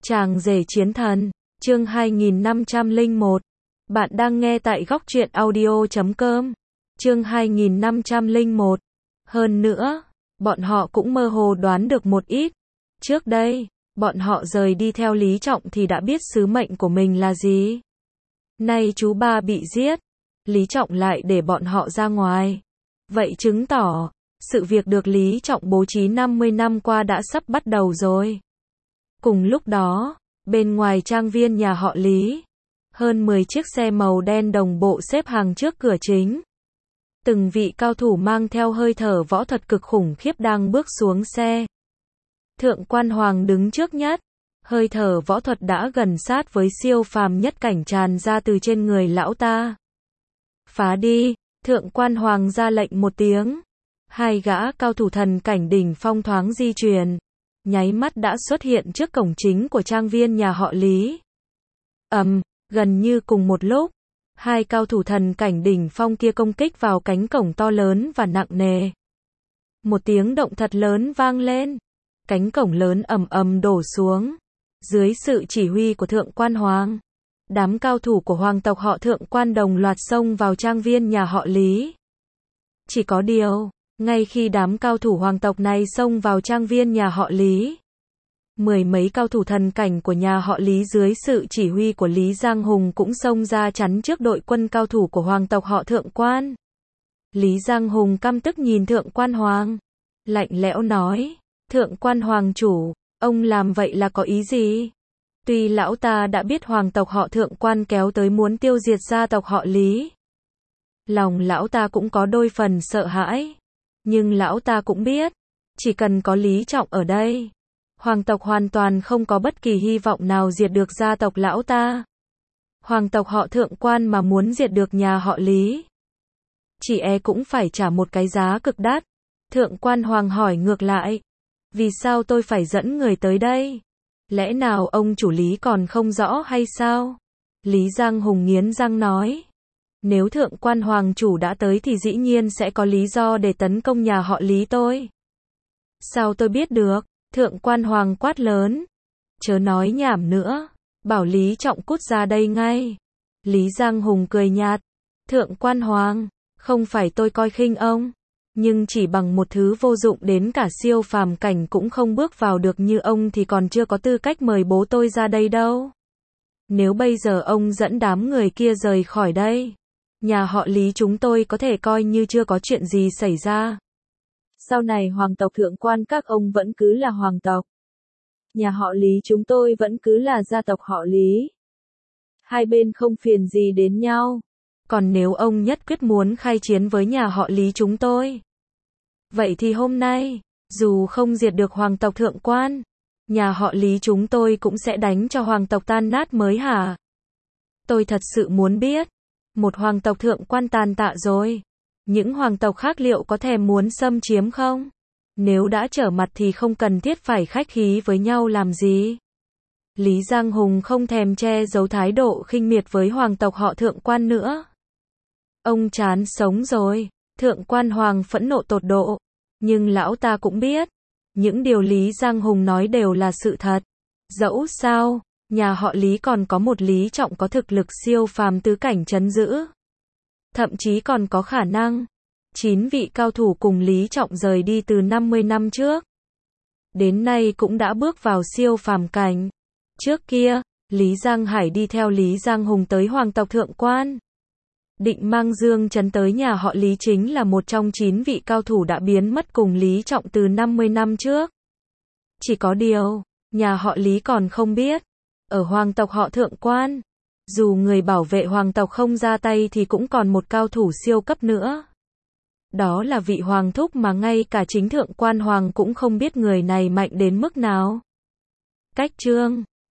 Chàng rể chiến thần, chương 2501. Bạn đang nghe tại góc truyện audio.com. Chương 2501. Hơn nữa, bọn họ cũng mơ hồ đoán được một ít. Trước đây, bọn họ rời đi theo Lý Trọng thì đã biết sứ mệnh của mình là gì. Nay chú ba bị giết, Lý Trọng lại để bọn họ ra ngoài. Vậy chứng tỏ, sự việc được Lý Trọng bố trí 50 năm qua đã sắp bắt đầu rồi. Cùng lúc đó, bên ngoài trang viên nhà họ Lý, hơn 10 chiếc xe màu đen đồng bộ xếp hàng trước cửa chính. Từng vị cao thủ mang theo hơi thở võ thuật cực khủng khiếp đang bước xuống xe. Thượng quan Hoàng đứng trước nhất, hơi thở võ thuật đã gần sát với siêu phàm nhất cảnh tràn ra từ trên người lão ta. Phá đi, Thượng quan Hoàng ra lệnh một tiếng. Hai gã cao thủ thần cảnh đỉnh phong thoáng di chuyển, nháy mắt đã xuất hiện trước cổng chính của trang viên nhà họ Lý. Gần như cùng một lúc, hai cao thủ thần cảnh đỉnh phong kia công kích vào cánh cổng to lớn và nặng nề. Một tiếng động thật lớn vang lên, cánh cổng lớn ầm ầm đổ xuống. Dưới sự chỉ huy của Thượng quan Hoàng, đám cao thủ của hoàng tộc họ Thượng quan đồng loạt xông vào trang viên nhà họ Lý. Chỉ có điều, ngay khi đám cao thủ hoàng tộc này xông vào trang viên nhà họ Lý, mười mấy cao thủ thần cảnh của nhà họ Lý dưới sự chỉ huy của Lý Giang Hùng cũng xông ra chắn trước đội quân cao thủ của hoàng tộc họ Thượng quan. Lý Giang Hùng căm tức nhìn Thượng quan Hoàng, lạnh lẽo nói, Thượng quan Hoàng chủ, ông làm vậy là có ý gì? Tuy lão ta đã biết hoàng tộc họ Thượng quan kéo tới muốn tiêu diệt gia tộc họ Lý, lòng lão ta cũng có đôi phần sợ hãi. Nhưng lão ta cũng biết, chỉ cần có Lý Trọng ở đây, hoàng tộc hoàn toàn không có bất kỳ hy vọng nào diệt được gia tộc lão ta. Hoàng tộc họ Thượng quan mà muốn diệt được nhà họ Lý, chỉ e cũng phải trả một cái giá cực đắt. Thượng quan Hoàng hỏi ngược lại, vì sao tôi phải dẫn người tới đây? Lẽ nào ông chủ Lý còn không rõ hay sao? Lý Giang Hùng nghiến răng nói, nếu Thượng quan Hoàng chủ đã tới thì dĩ nhiên sẽ có lý do để tấn công nhà họ Lý tôi. Sao tôi biết được? Thượng quan Hoàng quát lớn. Chớ nói nhảm nữa, bảo Lý Trọng cút ra đây ngay. Lý Giang Hùng cười nhạt. Thượng quan Hoàng, không phải tôi coi khinh ông, nhưng chỉ bằng một thứ vô dụng đến cả siêu phàm cảnh cũng không bước vào được như ông thì còn chưa có tư cách mời bố tôi ra đây đâu. Nếu bây giờ ông dẫn đám người kia rời khỏi đây, nhà họ Lý chúng tôi có thể coi như chưa có chuyện gì xảy ra. Sau này hoàng tộc Thượng quan các ông vẫn cứ là hoàng tộc. Nhà họ Lý chúng tôi vẫn cứ là gia tộc họ Lý. Hai bên không phiền gì đến nhau. Còn nếu ông nhất quyết muốn khai chiến với nhà họ Lý chúng tôi, vậy thì hôm nay, dù không diệt được hoàng tộc Thượng quan, nhà họ Lý chúng tôi cũng sẽ đánh cho hoàng tộc tan nát mới hả? Tôi thật sự muốn biết, một hoàng tộc Thượng quan tàn tạ rồi, những hoàng tộc khác liệu có thèm muốn xâm chiếm không? Nếu đã trở mặt thì không cần thiết phải khách khí với nhau làm gì. Lý Giang Hùng không thèm che giấu thái độ khinh miệt với hoàng tộc họ Thượng quan nữa. Ông chán sống rồi. Thượng quan Hoàng phẫn nộ tột độ. Nhưng lão ta cũng biết, những điều Lý Giang Hùng nói đều là sự thật. Dẫu sao, nhà họ Lý còn có một Lý Trọng có thực lực siêu phàm tứ cảnh trấn giữ. Thậm chí còn có khả năng 9 vị cao thủ cùng Lý Trọng rời đi từ 50 năm trước, đến nay cũng đã bước vào siêu phàm cảnh. Trước kia, Lý Giang Hải đi theo Lý Giang Hùng tới hoàng tộc Thượng quan, định mang Dương Trấn tới nhà họ Lý chính là một trong 9 vị cao thủ đã biến mất cùng Lý Trọng từ 50 năm trước. Chỉ có điều, nhà họ Lý còn không biết, ở hoàng tộc họ Thượng quan, dù người bảo vệ hoàng tộc không ra tay thì cũng còn một cao thủ siêu cấp nữa. Đó là vị hoàng thúc mà ngay cả chính Thượng quan Hoàng cũng không biết người này mạnh đến mức nào. Cách chương